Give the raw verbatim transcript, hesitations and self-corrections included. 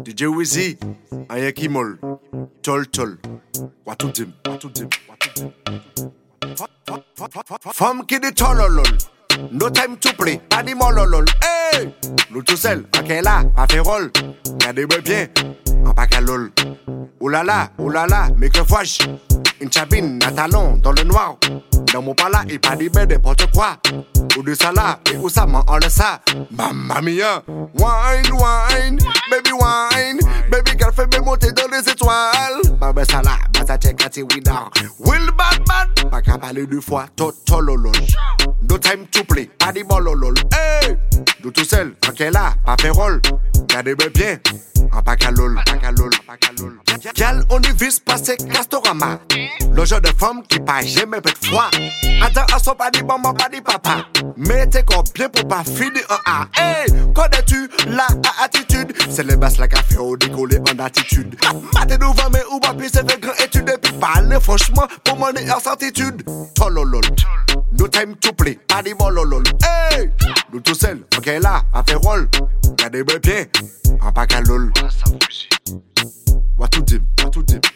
D J Wizzy, Aya Kimol, Tol Tol, Watoudim, Watoudim, Watoudim. Femme qui dit tololol, no time to play, pas dit mololol. Hey, nous tout seuls, ok là, pas fait rôle. Regardez-moi bien, en pas qu'à lol. Oulala, oulala, microphage. Une chabine à talons dans le noir. Dans mon pala, il pas dit ben n'importe quoi. Ou de ça là, et où ça m'en enlève ça. Mamma mia, wine, wine, baby wine. Baby girl fait me monter dans les étoiles. Bah ben ça là, bah ça check à tes windows. Will bad bad, pas qu'à parler deux fois, tololol. No time to play, pas dit bololol. Hey, nous tout seul, ok là, pas fait rôle. Regardez-moi bien, en pas qu'à lol, pas qu'à lol, pas qu'à lol. Gal, on y vise passer Castorama. Le genre de femme qui pas jamais fait de froid. Attends, à son pas dit maman, pas dit papa. Mais t'es qu'on bien pour pas finir en A. Hey, connais-tu la attitude? C'est le basse la café au décollé en attitude. Maté nous va mais ou pas plus c'est fait grand étude. Et puis parler franchement pour mon en certitude. Tololol, no time to play, pas dit vololol. Hey, nous tout seuls, ok là, à faire rôle. Regardez-moi bien, en pas qu'à lol. Watoudim, Watoudim.